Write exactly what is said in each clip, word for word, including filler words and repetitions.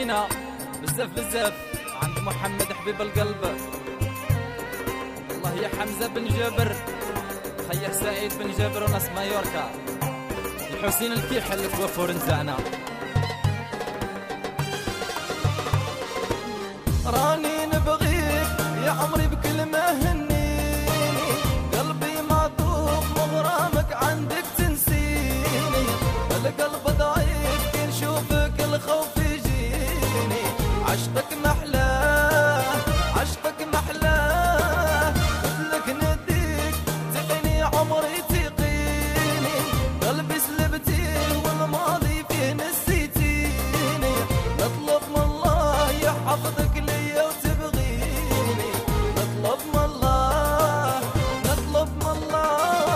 تهنينا بزاف بزاف عند محمد حبيب القلب. الله يا حمزة بن جابر، خيه سعيد بن جابر وناس مايوركا، الحسين الكيحل الكوافور نزعنا. راني نبغيك يا عمري بكلمة هنيني، قلبي معطوف مغرامك عندك تنسيني، القلب ضعيف كي نشوفك الخوف يجيني، عشقك محلاه عشقك محلاه، مثلك نديك تقيني عمري تقيني، قلبي سلبتيه والماضي فيه نسيتيني، نطلب من الله يحفظك ليا وتبغيني، نطلب من الله نطلب من الله.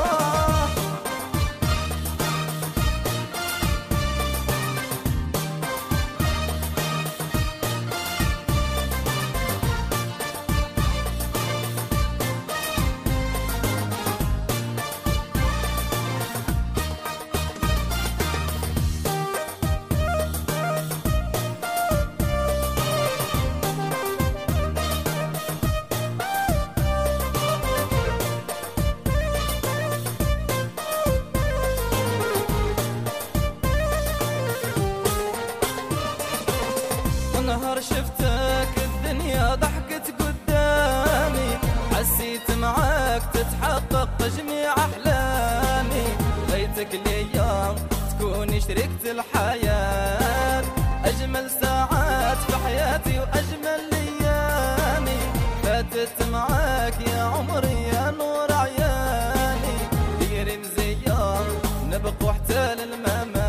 نهار شفتك الدنيا ضحكت قدامي، حسيت معاك تتحقق جميع أحلامي، ليتك ليا تكوني شريكة الحياة، أجمل ساعات في حياتي وأجمل أيامي، فاتت معاك يا عمري يا نور عياني، ديري مزيان نبقوا حتى للممات.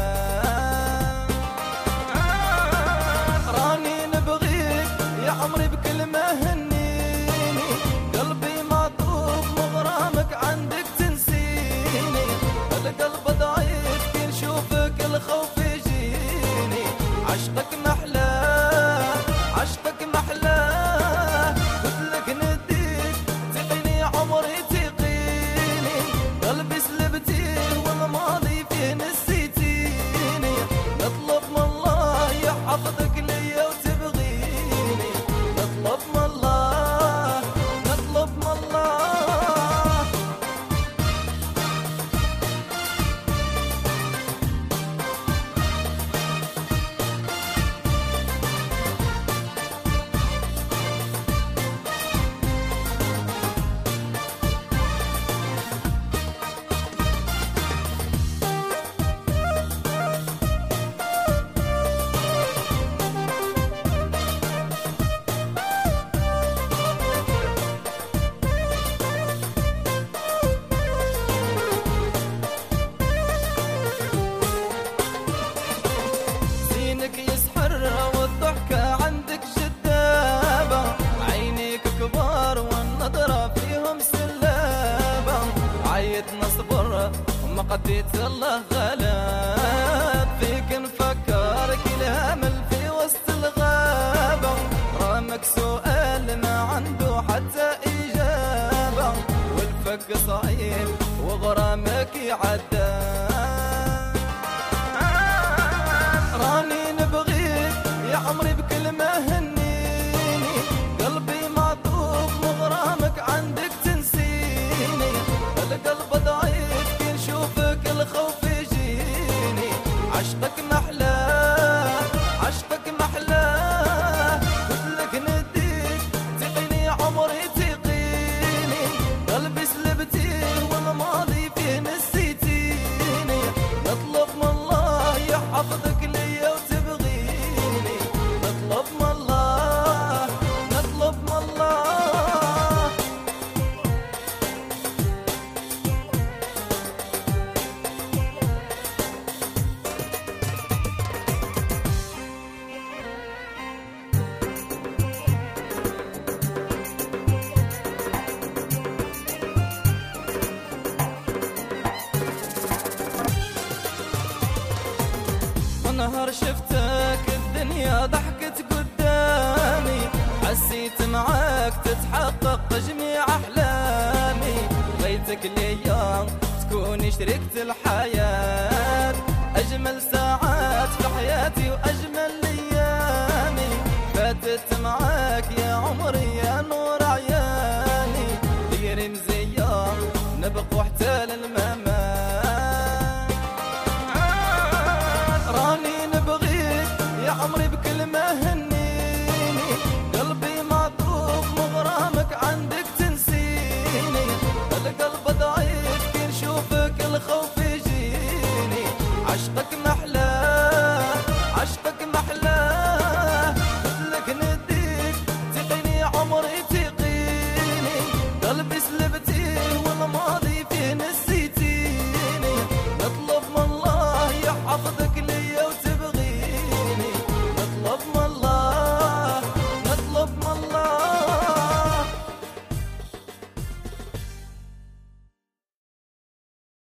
عمري بكلمة هنيني، قلبي معطوف مغرامك عندك تنسيني، القلب ضعيف كي نشوفك الخوف يجيني، عشقك محلاه عشقك محلاه، مثلك نديك تقيني عمري تقيني، قلبي سلبتيه والماضي فيه نسيتيني، نطلب من الله يحفظك ليا وتبغيني، نطلب من الله نطلب من الله. يسحر والضحكة عندك جذابة، عينيك كبار والنظرة فيهم سلابة، عيت نصبر وما قديت الله غلاب، فيك نفكر كل هامل في وسط الغابة، رامك سؤال ما عنده حتى إجابة، والفك صعيب وغرامك يعدى. راني نبغيك يا عمري بكلمة هنيني، قلبي معطوف مغرامك عندك تنسيني، القلب ضعيف كي نشوفك الخوف يجيني، عشقك محلاه عشقك محلاه، مثلك نديك تقيني عمري تقيني، قلبي سلبتيه والماضي فيه نسيتيني، نطلب من الله يحفظك ليا وتبغيني، نطلب من الله نطلب من الله. نهار شفتك الدنيا ضحكت قدامي، حسيت معاك تتحقق جميع أحلامي، ليتك ليا تكوني شريكة الحياة، أجمل ساعات في حياتي وأجمل أيامي، زدت معاك يا عمري يا نور